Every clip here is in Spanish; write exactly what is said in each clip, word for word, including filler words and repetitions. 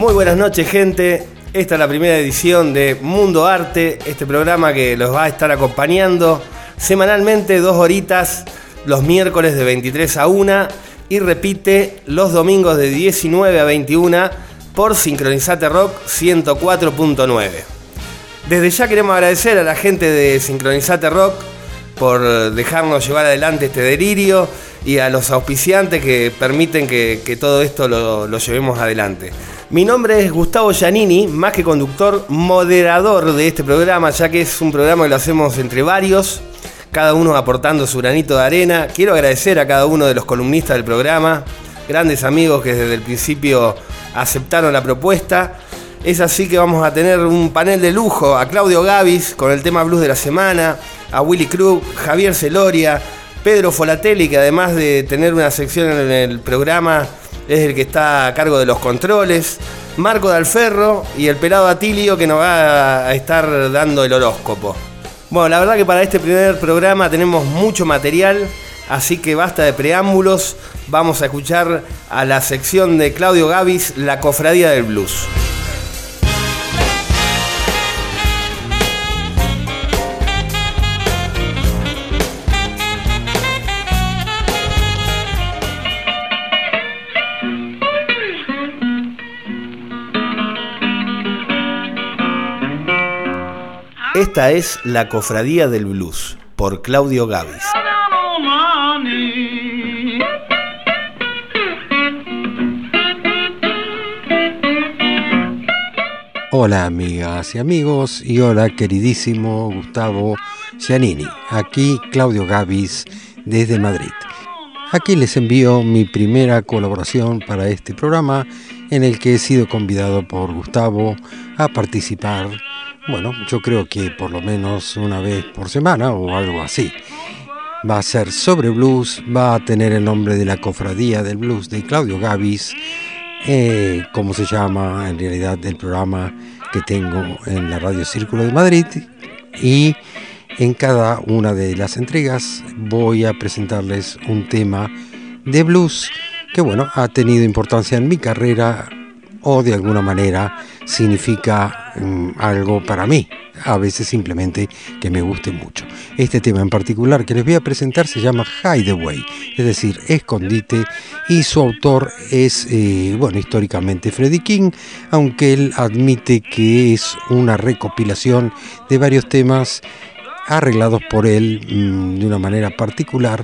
Muy buenas noches, gente. Esta es la primera edición de Mundo Arte, este programa que los va a estar acompañando semanalmente dos horitas, los miércoles de veintitrés a una y repite los domingos de diecinueve a veintiuna por Sincronizate Rock ciento cuatro punto nueve. Desde ya queremos agradecer a la gente de Sincronizate Rock por dejarnos llevar adelante este delirio y a los auspiciantes que permiten que, que todo esto lo, lo llevemos adelante. Mi nombre es Gustavo Giannini, más que conductor, moderador de este programa, ya que es un programa que lo hacemos entre varios, cada uno aportando su granito de arena. Quiero agradecer a cada uno de los columnistas del programa, grandes amigos que desde el principio aceptaron la propuesta. Es así que vamos a tener un panel de lujo: a Claudio Gavis con el tema blues de la semana, a Willy Krug, Javier Celoria, Pedro Folatelli, que además de tener una sección en el programa es el que está a cargo de los controles, Marco Dalferro y el pelado Atilio, que nos va a estar dando el horóscopo. Bueno, la verdad que para este primer programa tenemos mucho material, así que basta de preámbulos. Vamos a escuchar a la sección de Claudio Gavis, La Cofradía del Blues. Esta es La Cofradía del Blues, por Claudio Gavis. Hola amigas y amigos, y hola queridísimo Gustavo Giannini. Aquí Claudio Gavis desde Madrid. Aquí les envío mi primera colaboración para este programa, en el que he sido convidado por Gustavo a participar. Bueno, yo creo que por lo menos una vez por semana o algo así. Va a ser sobre blues, va a tener el nombre de La Cofradía del Blues de Claudio Gavis, eh, como se llama en realidad el programa que tengo en la Radio Círculo de Madrid, y en cada una de las entregas voy a presentarles un tema de blues que, bueno, ha tenido importancia en mi carrera o de alguna manera significa um, algo para mí, a veces simplemente que me guste mucho. Este tema en particular que les voy a presentar se llama Hideaway, es decir, escondite, y su autor es, eh, bueno, históricamente Freddie King, aunque él admite que es una recopilación de varios temas arreglados por él um, de una manera particular,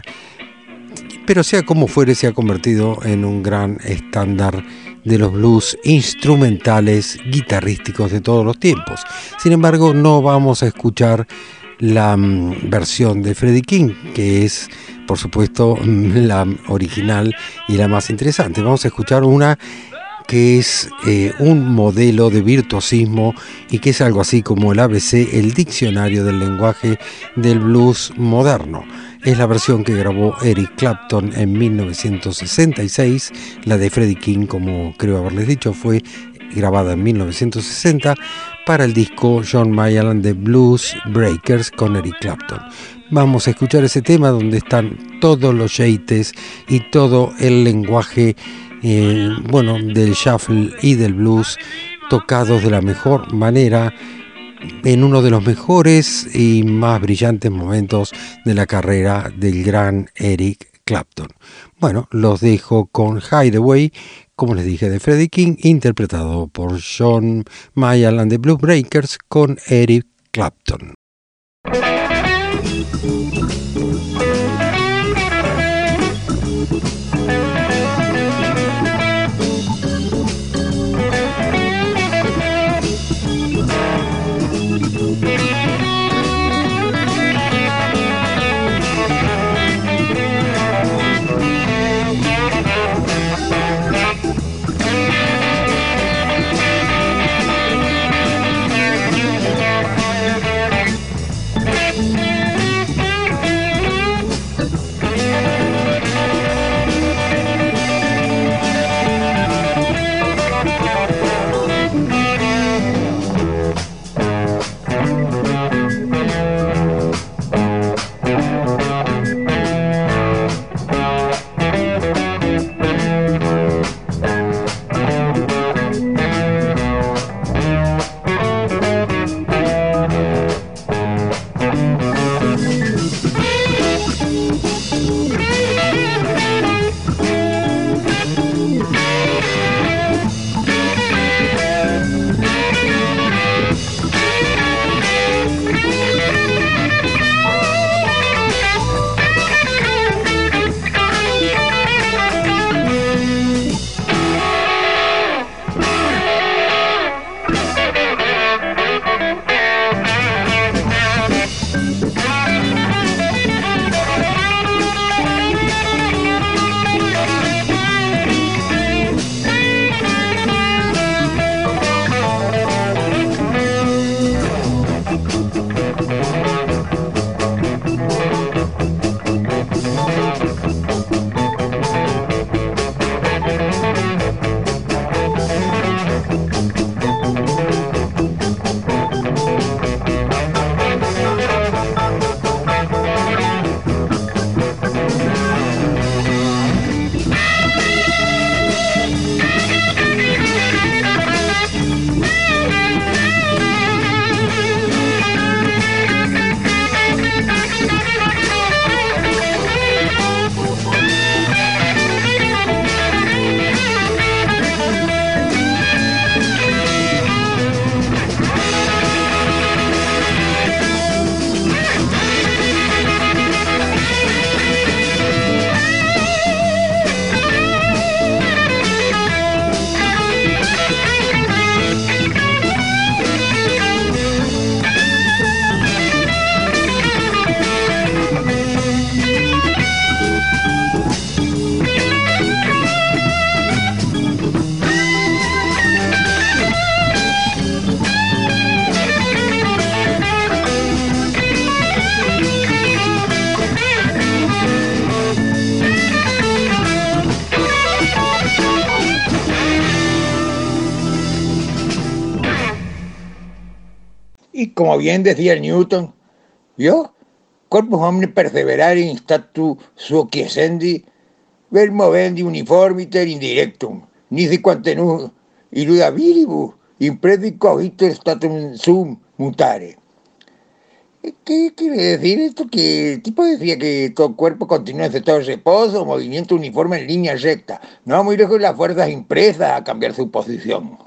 pero sea como fuere, se ha convertido en un gran estándar de los blues instrumentales guitarrísticos de todos los tiempos. Sin embargo, no vamos a escuchar la um, versión de Freddie King, que es, por supuesto, la original y la más interesante. Vamos a escuchar una que es eh, un modelo de virtuosismo y que es algo así como el A B C, el diccionario del lenguaje del blues moderno. Es la versión que grabó Eric Clapton en mil novecientos sesenta y seis. La de Freddie King, como creo haberles dicho, fue grabada en mil novecientos sesenta para el disco John Mayall and the Blues Breakers con Eric Clapton. Vamos a escuchar ese tema donde están todos los yates y todo el lenguaje eh, bueno, del shuffle y del blues tocados de la mejor manera en uno de los mejores y más brillantes momentos de la carrera del gran Eric Clapton. Bueno, los dejo con Hideaway, como les dije, de Freddie King, interpretado por John Mayall and the Blues Breakers con Eric Clapton. Y como bien decía Newton, ¿vio? Corpus omne perseverare in statu suo quiescendi, vel movendi uniformiter indirectum, nisi quantenus illuda viribus, impredi cogito statum sum mutare. ¿Qué quiere decir esto? Que el tipo decía que todo cuerpo continúa en estado de reposo, movimiento uniforme en línea recta, no muy lejos de las fuerzas impresas a cambiar su posición.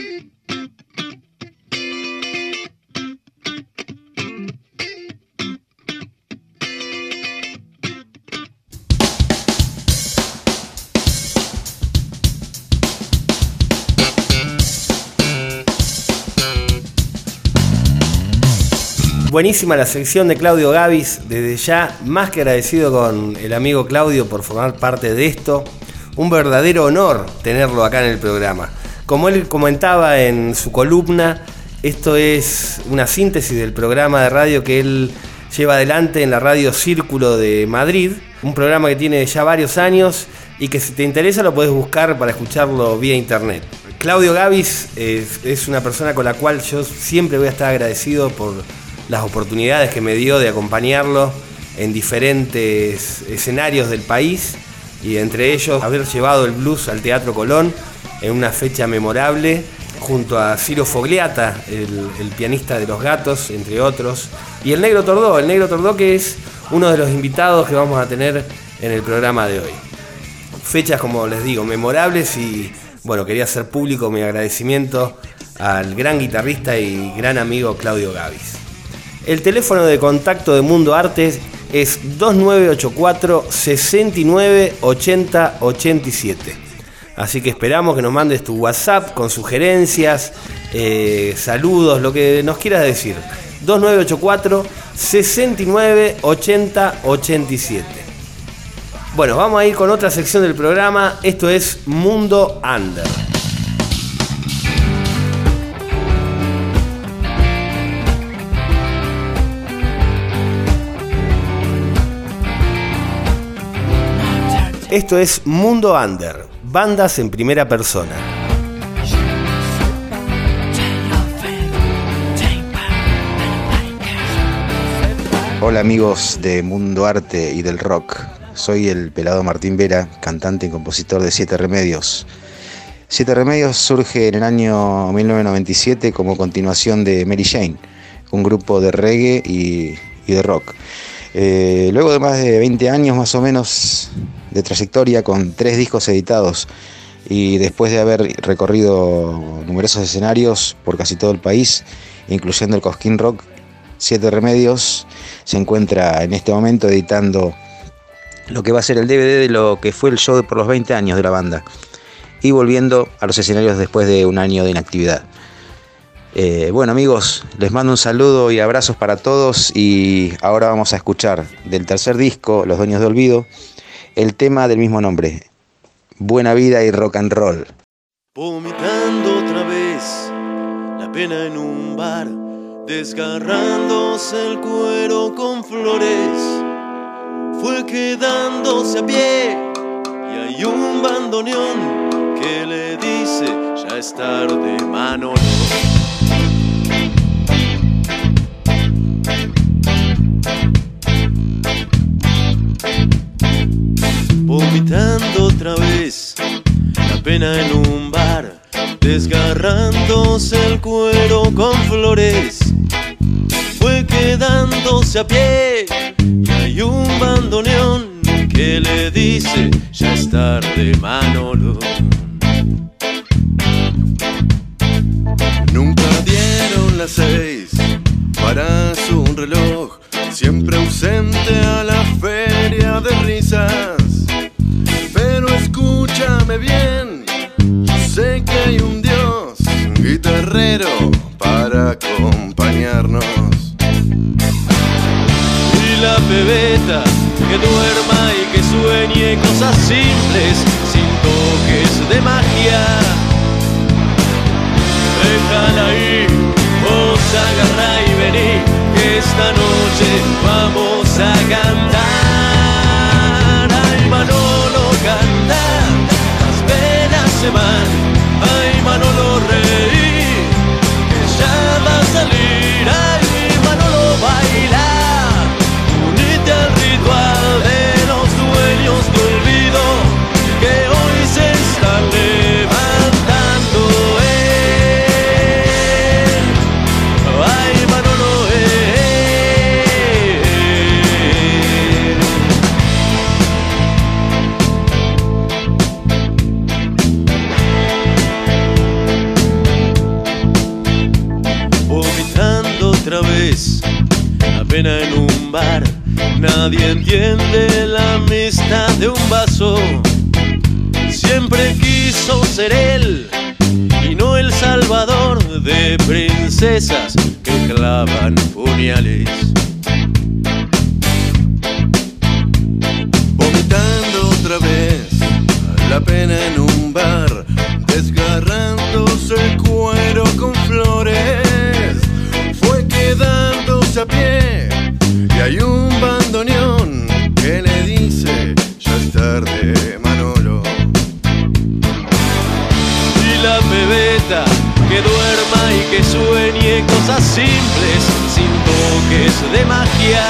Buenísima la sección de Claudio Gavis, desde ya más que agradecido con el amigo Claudio por formar parte de esto. Un verdadero honor tenerlo acá en el programa. Como él comentaba en su columna, esto es una síntesis del programa de radio que él lleva adelante en la radio Círculo de Madrid, un programa que tiene ya varios años y que si te interesa lo puedes buscar para escucharlo vía internet. Claudio Gavis es, es una persona con la cual yo siempre voy a estar agradecido por las oportunidades que me dio de acompañarlo en diferentes escenarios del país y entre ellos haber llevado el blues al Teatro Colón en una fecha memorable junto a Ciro Fogliata, el, el pianista de Los Gatos, entre otros, y el Negro Tordó, el Negro Tordó que es uno de los invitados que vamos a tener en el programa de hoy. Fechas, como les digo, memorables y bueno, quería hacer público mi agradecimiento al gran guitarrista y gran amigo Claudio Gavis. El teléfono de contacto de Mundo Arte es dos nueve ocho cuatro, seis nueve, ocho cero ocho siete. Así que esperamos que nos mandes tu WhatsApp con sugerencias, eh, saludos, lo que nos quieras decir. dos nueve ocho cuatro, seis nueve, ocho cero ocho siete. Bueno, vamos a ir con otra sección del programa. Esto es Mundo Under. Esto es Mundo Under, bandas en primera persona. Hola amigos de Mundo Arte y del Rock, soy el pelado Martín Vera, cantante y compositor de Siete Remedios. Siete Remedios surge en el año mil novecientos noventa y siete como continuación de Mary Jane, un grupo de reggae y, y de rock. Eh, luego de más de veinte años más o menos de trayectoria con tres discos editados y después de haber recorrido numerosos escenarios por casi todo el país, incluyendo el Cosquín Rock, Siete Remedios se encuentra en este momento editando lo que va a ser el D V D de lo que fue el show por los veinte años de la banda y volviendo a los escenarios después de un año de inactividad. Eh, bueno amigos, les mando un saludo y abrazos para todos y ahora vamos a escuchar del tercer disco, Los Dueños de Olvido, el tema del mismo nombre, Buena Vida y Rock and Roll. Vomitando otra vez la pena en un bar, desgarrándose el cuero con flores, fue quedándose a pie y hay un bandoneón que le dice ya es tarde, Manolo. Vomitando otra vez la pena en un bar, desgarrándose el cuero con flores, fue quedándose a pie y hay un bandoneón que le dice ya es tarde, Manolo. Nunca dieron las seis para su reloj, siempre ausente a la feria de risas. Pero escúchame bien, yo sé que hay un Dios guitarrero para acompañarnos. Y la pebeta que duerma y que sueñe cosas simples sin toques de magia. Déjala ahí, vos agarrá y vení, que esta noche vamos a cantar. Ay Manolo, canta, las penas se van. Ay Manolo, reí, que ya va a salir. bar. Nadie entiende la amistad de un vaso. Siempre quiso ser él y no el salvador de princesas que clavan puñales. Vomitando otra vez la pena en un bar, desgarrándose el cuero con flores, fue quedándose a pie y hay un bandoneón que le dice: ya es tarde, Manolo. Y la pebeta que duerma y que sueñe cosas simples sin toques de magia.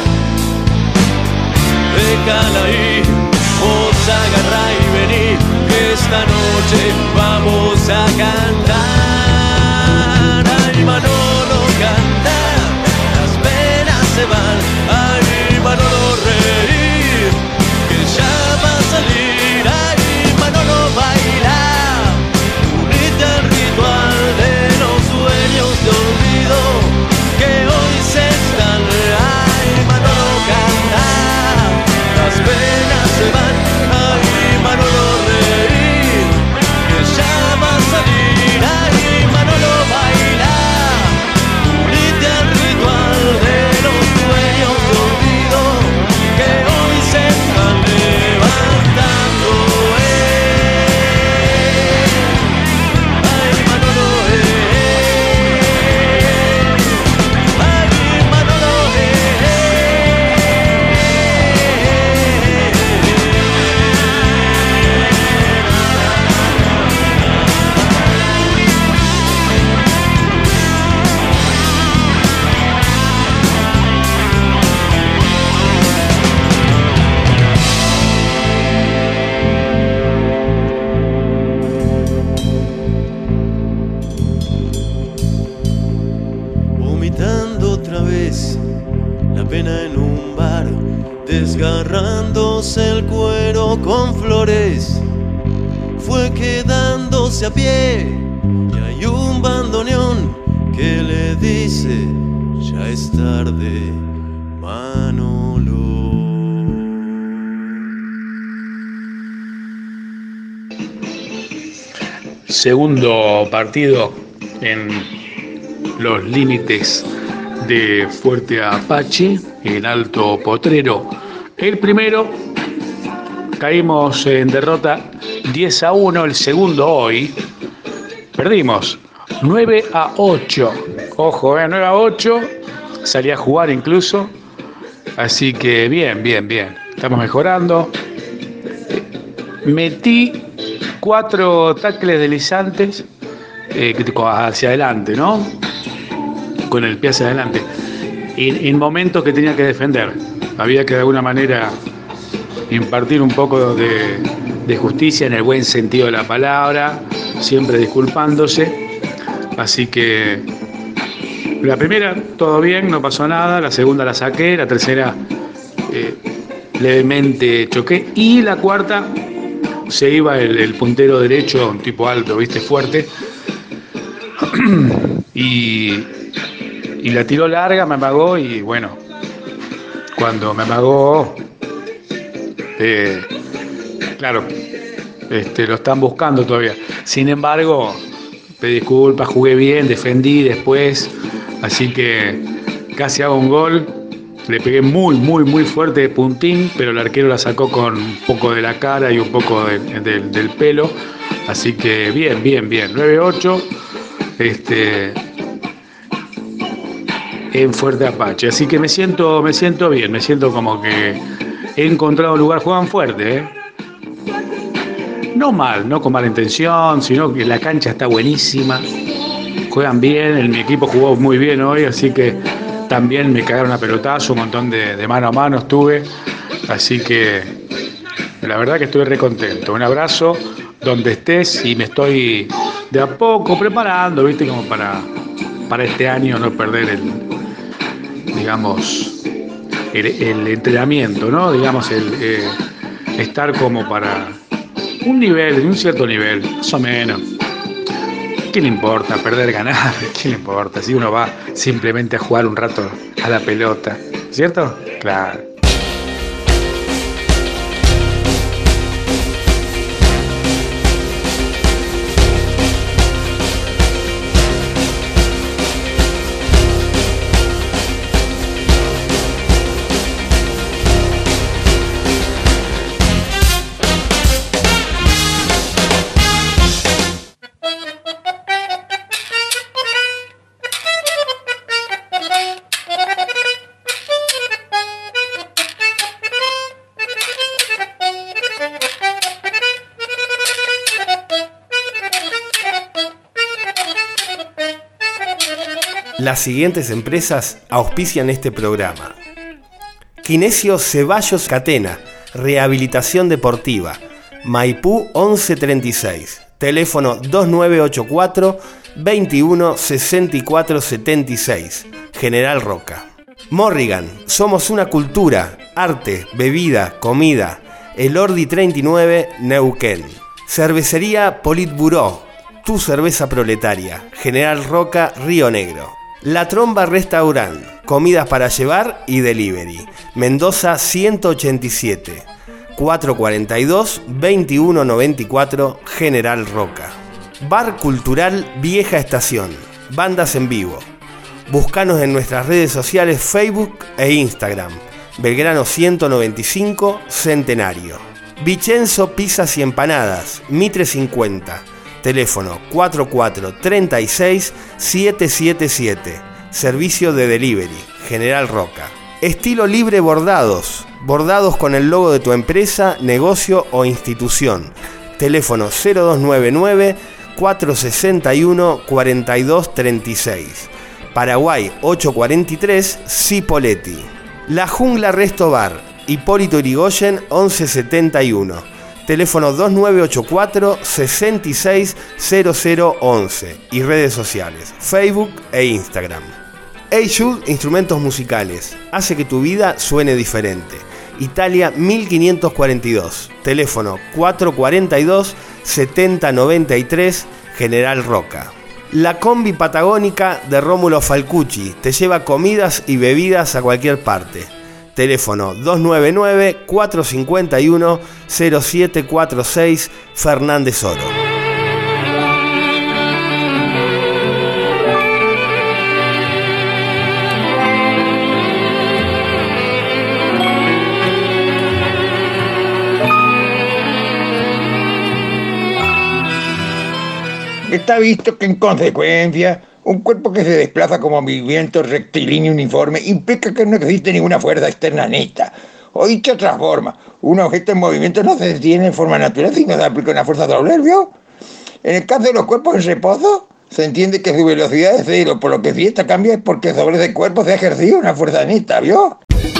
Déjala ahí, vos agarrá y vení, que esta noche vamos a cantar. Ay, Manolo, canta, las penas se van. Ay, Manolo, reír, que ya va a salir. Ay, Manolo, baila, unite al ritual de los sueños de olvido que hoy se están. Ay, Manolo, canta, las penas se van. Ay, Manolo, reír, que ya va a salir. Ay, Manolo, baila, unite al ritual de los sueños de olvido que hoy se están levantando. Eh. Ay, Manolo, eh. Ay, Manolo, vomitando otra vez la pena en un bar, desgarrándose el cuero con flores, fue quedándose a pie y hay un bandoneón que le dice: ya es tarde, Manolo. Segundo partido en los límites de Fuerte Apache, en Alto Potrero. El primero, caímos en derrota diez a uno, el segundo hoy, perdimos nueve a ocho. Ojo, eh, nueve a ocho, salí a jugar incluso, así que bien, bien, bien, estamos mejorando. Metí cuatro tackles deslizantes eh, hacia adelante, ¿no? Con el pie hacia adelante. En, en momentos que tenía que defender. Había que de alguna manera impartir un poco de, de justicia en el buen sentido de la palabra, siempre disculpándose. Así que la primera todo bien, no pasó nada. La segunda la saqué, la tercera eh, levemente choqué. Y la cuarta se iba el, el puntero derecho, un tipo alto, viste, fuerte. y, y la tiró larga, me amagó y bueno, cuando me amagó, eh, claro, este, lo están buscando todavía. Sin embargo, pedí disculpas, jugué bien, defendí después, así que casi hago un gol. Le pegué muy, muy, muy fuerte de puntín, pero el arquero la sacó con un poco de la cara y un poco de, de, del pelo. Así que bien, bien, bien. nueve ocho este, en Fuerte Apache. Así que me siento, me siento bien, me siento como que he encontrado un lugar. Juegan fuerte, ¿eh? No mal, no con mala intención, sino que la cancha está buenísima. Juegan bien, el, mi equipo jugó muy bien hoy, así que también me cagaron a pelotazo, un montón de, de mano a mano estuve, así que la verdad que estoy re contento. Un abrazo donde estés y me estoy de a poco preparando, viste, como para, para este año no perder el, digamos, el, el entrenamiento, ¿no? Digamos, el eh, estar como para un nivel, un cierto nivel, más o menos. ¿Qué le importa perder, ganar? ¿Qué le importa? Si uno va simplemente a jugar un rato a la pelota, ¿cierto? Claro. Las siguientes empresas auspician este programa: Kinesio Ceballos Catena, rehabilitación deportiva, Maipú once treinta y seis, teléfono dos nueve ocho cuatro, veintiuno sesenta y cuatro setenta y seis, General Roca. Morrigan, somos una cultura, arte, bebida, comida, Elordi treinta y nueve, Neuquén. Cervecería Politburó, tu cerveza proletaria, General Roca, Río Negro. La Tromba Restaurant, comidas para llevar y delivery, Mendoza ciento ochenta y siete, cuatrocientos cuarenta y dos, veintiuno noventa y cuatro, General Roca. Bar Cultural Vieja Estación, bandas en vivo. Búscanos en nuestras redes sociales Facebook e Instagram, Belgrano ciento noventa y cinco, Centenario. Vicenzo Pizzas y Empanadas, Mitre cincuenta, teléfono cuatro cuatro tres seis, siete siete siete, servicio de delivery, General Roca. Estilo Libre Bordados, bordados con el logo de tu empresa, negocio o institución, teléfono cero dos nueve nueve, cuatro seis uno, cuatro dos tres seis, Paraguay ochocientos cuarenta y tres, Cipolletti. La Jungla Resto Bar, Hipólito Yrigoyen once setenta y uno, teléfono dos nueve ocho cuatro, seis seis cero cero once y redes sociales, Facebook e Instagram. Hey Jude Instrumentos Musicales, hace que tu vida suene diferente. Italia mil quinientos cuarenta y dos, teléfono cuatro cuarenta y dos, setenta noventa y tres, General Roca. La Combi Patagónica de Rómulo Falcucci te lleva comidas y bebidas a cualquier parte. Teléfono dos nueve nueve, cuatro cinco uno, cero siete cuatro seis, Fernández Oro. Está visto que en consecuencia un cuerpo que se desplaza como movimiento rectilíneo uniforme implica que no existe ninguna fuerza externa neta. O dicho de otra forma, un objeto en movimiento no se detiene en forma natural sino se aplica una fuerza doble, ¿vio? En el caso de los cuerpos en reposo, se entiende que su velocidad es cero, por lo que si esta cambia es porque sobre ese cuerpo se ha ejercido una fuerza neta, ¿vio?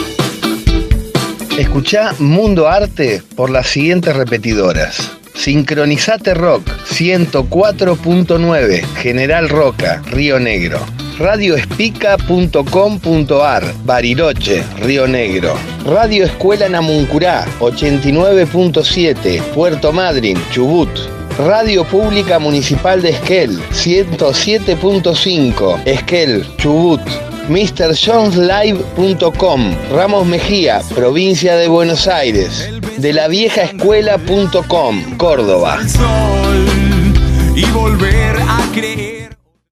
Escuchá Mundo Arte por las siguientes repetidoras. Sincronizate Rock ciento cuatro punto nueve, General Roca, Río Negro. radio espica punto com punto ar, Bariloche, Río Negro. Radio Escuela Namuncurá ochenta y nueve punto siete, Puerto Madryn, Chubut. Radio Pública Municipal de Esquel ciento siete punto cinco, Esquel, Chubut. mister jones live punto com, Ramos Mejía, provincia de Buenos Aires. De la vieja escuela punto com, Córdoba. Y volver a creer.